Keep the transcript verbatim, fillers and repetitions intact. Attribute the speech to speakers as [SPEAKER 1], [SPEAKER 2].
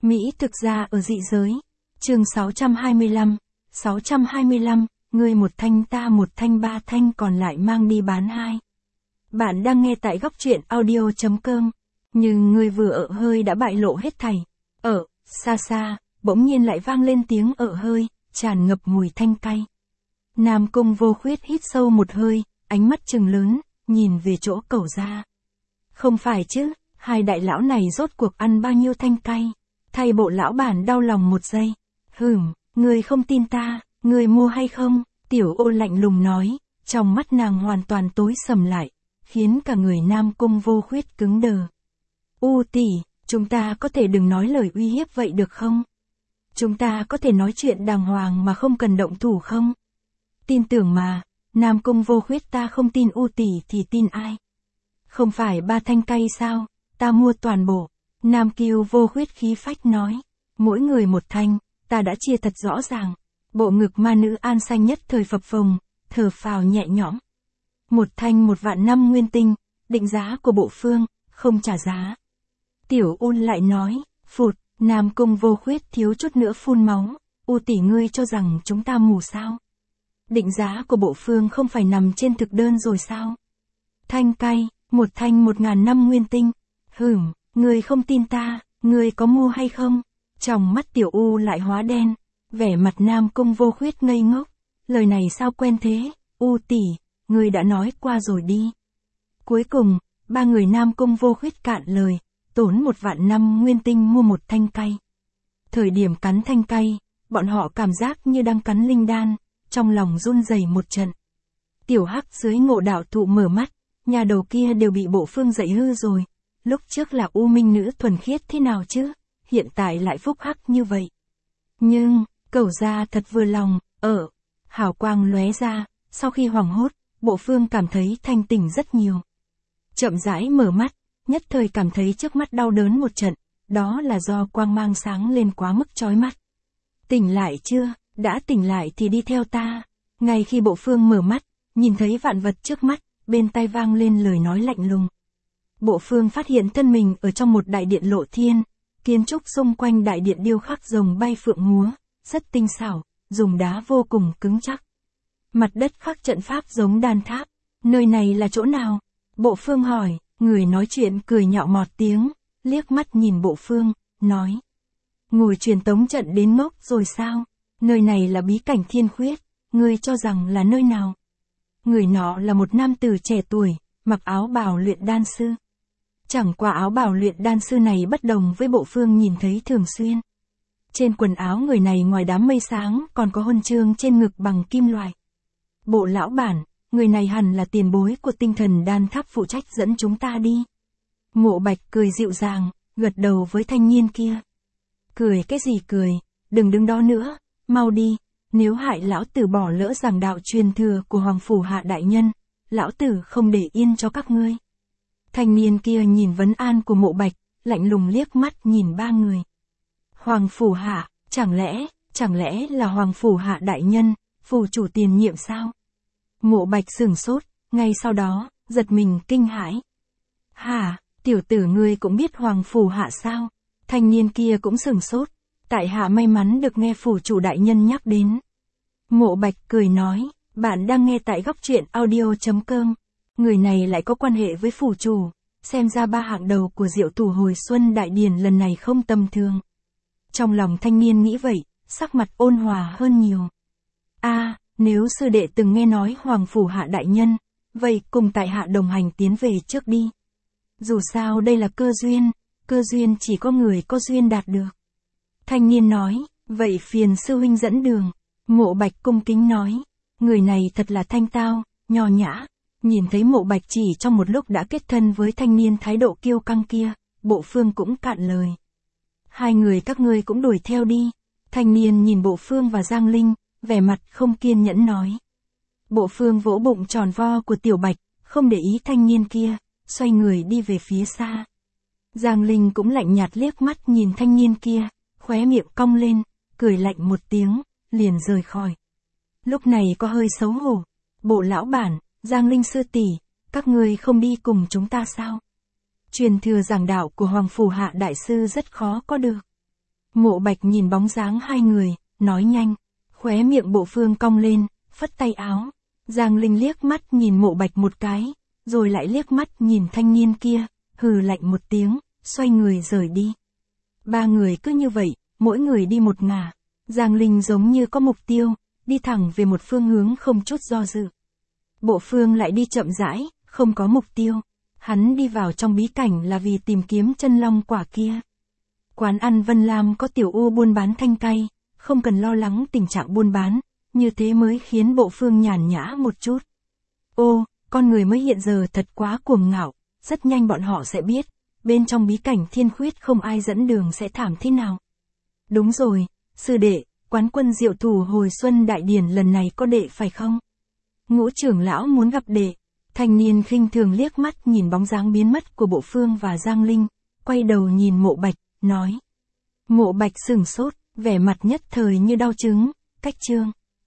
[SPEAKER 1] Mỹ thực ra ở dị giới. Chương sáu trăm hai mươi lăm, sáu trăm hai mươi lăm, ngươi một thanh ta một thanh ba thanh còn lại mang đi bán hai. Bạn đang nghe tại góc truyện audio chấm com. Nhưng ngươi vừa ở hơi đã bại lộ hết thảy. Ở, xa xa, bỗng nhiên lại vang lên tiếng ở hơi, tràn ngập mùi thanh cay. Nam Cung Vô Khuyết hít sâu một hơi, ánh mắt trừng lớn, nhìn về chỗ Cẩu Gia. Không phải chứ, hai đại lão này rốt cuộc ăn bao nhiêu thanh cay. Thay bộ lão bản đau lòng một giây. Hửm, ngươi không tin ta, ngươi mua hay không? Tiểu Ô lạnh lùng nói, trong mắt nàng hoàn toàn tối sầm lại, khiến cả người Nam Cung Vô Khuyết cứng đờ. U tỷ, chúng ta có thể đừng nói lời uy hiếp vậy được không? Chúng ta có thể nói chuyện đàng hoàng mà không cần động thủ không? Tin tưởng mà, Nam Cung Vô Khuyết ta không tin U tỷ thì tin ai? Không phải ba thanh cay sao, ta mua toàn bộ. Nam Kiêu Vô Khuyết khí phách nói, mỗi người một thanh, ta đã chia thật rõ ràng. Bộ ngực ma nữ An Xanh nhất thời phập phồng, thở phào nhẹ nhõm. Một thanh một vạn năm nguyên tinh, định giá của bộ phương, không trả giá. Tiểu Un lại nói, phụt, Nam Cung Vô Khuyết thiếu chút nữa phun máu, U tỷ ngươi cho rằng chúng ta mù sao? Định giá của bộ phương không phải nằm trên thực đơn rồi sao? Thanh cay, một thanh một ngàn năm nguyên tinh. Hửm, ngươi không tin ta, ngươi có mua hay không? Trong mắt Tiểu U lại hóa đen, vẻ mặt Nam Cung Vô Khuyết ngây ngốc. Lời này sao quen thế? U tỷ, ngươi đã nói qua rồi đi. Cuối cùng, ba người Nam Cung Vô Khuyết cạn lời, tốn một vạn năm nguyên tinh mua một thanh cay. Thời điểm cắn thanh cay, bọn họ cảm giác như đang cắn linh đan, trong lòng run rẩy một trận. Tiểu Hắc dưới Ngộ Đạo Thụ mở mắt, nhà đầu kia đều bị bộ phương dạy hư rồi. Lúc trước là U Minh nữ thuần khiết thế nào chứ, hiện tại lại phúc hắc như vậy. Nhưng, Cẩu Gia thật vừa lòng, ở, hào quang lóe ra, sau khi hoảng hốt, bộ phương cảm thấy thanh tỉnh rất nhiều. Chậm rãi mở mắt, nhất thời cảm thấy trước mắt đau đớn một trận, đó là do quang mang sáng lên quá mức chói mắt. Tỉnh lại chưa, đã tỉnh lại thì đi theo ta. Ngay khi bộ phương mở mắt, nhìn thấy vạn vật trước mắt, bên tai vang lên lời nói lạnh lùng. Bộ phương phát hiện thân mình ở trong một đại điện lộ thiên, kiến trúc xung quanh đại điện điêu khắc rồng bay phượng múa, rất tinh xảo, dùng đá vô cùng cứng chắc. Mặt đất khắc trận pháp giống đan tháp, nơi này là chỗ nào? Bộ phương hỏi, người nói chuyện cười nhạo mọt tiếng, liếc mắt nhìn bộ phương, nói. Ngồi truyền tống trận đến ngốc rồi sao? Nơi này là bí cảnh thiên khuyết, ngươi cho rằng là nơi nào? Người nọ là một nam tử trẻ tuổi, mặc áo bào luyện đan sư. Chẳng qua áo bào luyện đan sư này bất đồng với bộ phương nhìn thấy thường xuyên. Trên quần áo người này ngoài đám mây sáng còn có huân chương trên ngực bằng kim loại. Bộ lão bản, người này hẳn là tiền bối của tinh thần đan tháp phụ trách dẫn chúng ta đi. Mộ Bạch cười dịu dàng, gật đầu với thanh niên kia. Cười cái gì cười, đừng đứng đó nữa, mau đi, nếu hại lão tử bỏ lỡ giảng đạo truyền thừa của Hoàng Phủ Hạ đại nhân, lão tử không để yên cho các ngươi. Thanh niên kia nhìn vấn an của Mộ Bạch, lạnh lùng liếc mắt nhìn ba người. Hoàng Phủ Hạ, chẳng lẽ, chẳng lẽ là Hoàng Phủ Hạ đại nhân, phủ chủ tiền nhiệm sao? Mộ Bạch sửng sốt, ngay sau đó, giật mình kinh hãi. Hả, tiểu tử ngươi cũng biết Hoàng Phủ Hạ sao? Thanh niên kia cũng sửng sốt, tại hạ may mắn được nghe phủ chủ đại nhân nhắc đến. Mộ Bạch cười nói, bạn đang nghe tại góc truyện audio chấm com. Người này lại có quan hệ với phủ chủ, xem ra ba hạng đầu của Diệu Thủ hồi xuân đại điển lần này không tầm thường. Trong lòng thanh niên nghĩ vậy, sắc mặt ôn hòa hơn nhiều. A, nếu sư đệ từng nghe nói Hoàng Phủ Hạ đại nhân, vậy cùng tại hạ đồng hành tiến về trước đi. Dù sao đây là cơ duyên, cơ duyên chỉ có người có duyên đạt được. Thanh niên nói, vậy phiền sư huynh dẫn đường. Mộ Bạch cung kính nói, người này thật là thanh tao, nho nhã. Nhìn thấy Mộ Bạch chỉ trong một lúc đã kết thân với thanh niên thái độ kiêu căng kia, bộ phương cũng cạn lời. Hai người các ngươi cũng đuổi theo đi. Thanh niên nhìn bộ phương và Giang Linh, vẻ mặt không kiên nhẫn nói. Bộ phương vỗ bụng tròn vo của Tiểu Bạch, không để ý thanh niên kia, xoay người đi về phía xa. Giang Linh cũng lạnh nhạt liếc mắt nhìn thanh niên kia, khóe miệng cong lên, cười lạnh một tiếng, liền rời khỏi. Lúc này có hơi xấu hổ. Bộ lão bản, Giang Linh sư tỷ, các ngươi không đi cùng chúng ta sao? Truyền thừa giảng đạo của Hoàng Phủ Hạ đại sư rất khó có được. Mộ Bạch nhìn bóng dáng hai người, nói nhanh. Khóe miệng Bộ Phương cong lên, phất tay áo. Giang Linh liếc mắt nhìn Mộ Bạch một cái, rồi lại liếc mắt nhìn thanh niên kia, hừ lạnh một tiếng, xoay người rời đi. Ba người cứ như vậy, mỗi người đi một ngả. Giang Linh giống như có mục tiêu, đi thẳng về một phương hướng không chút do dự. Bộ Phương lại đi chậm rãi, không có mục tiêu. Hắn đi vào trong bí cảnh là vì tìm kiếm chân long quả kia. Quán ăn Vân Lam có Tiểu U buôn bán thanh cay, không cần lo lắng tình trạng buôn bán, như thế mới khiến Bộ Phương nhàn nhã một chút. Ô, con người mới hiện giờ thật quá cuồng ngạo, rất nhanh bọn họ sẽ biết, bên trong bí cảnh thiên khuyết không ai dẫn đường sẽ thảm thế nào. Đúng rồi, sư đệ, quán quân diệu thủ hồi xuân đại điển lần này có đệ phải không? Ngũ trưởng lão muốn gặp đệ. Thanh niên khinh thường liếc mắt nhìn bóng dáng biến mất của Bộ Phương và Giang Linh, quay đầu nhìn Mộ Bạch, nói. Mộ Bạch sửng sốt, vẻ mặt nhất thời như đau chứng, cách chương.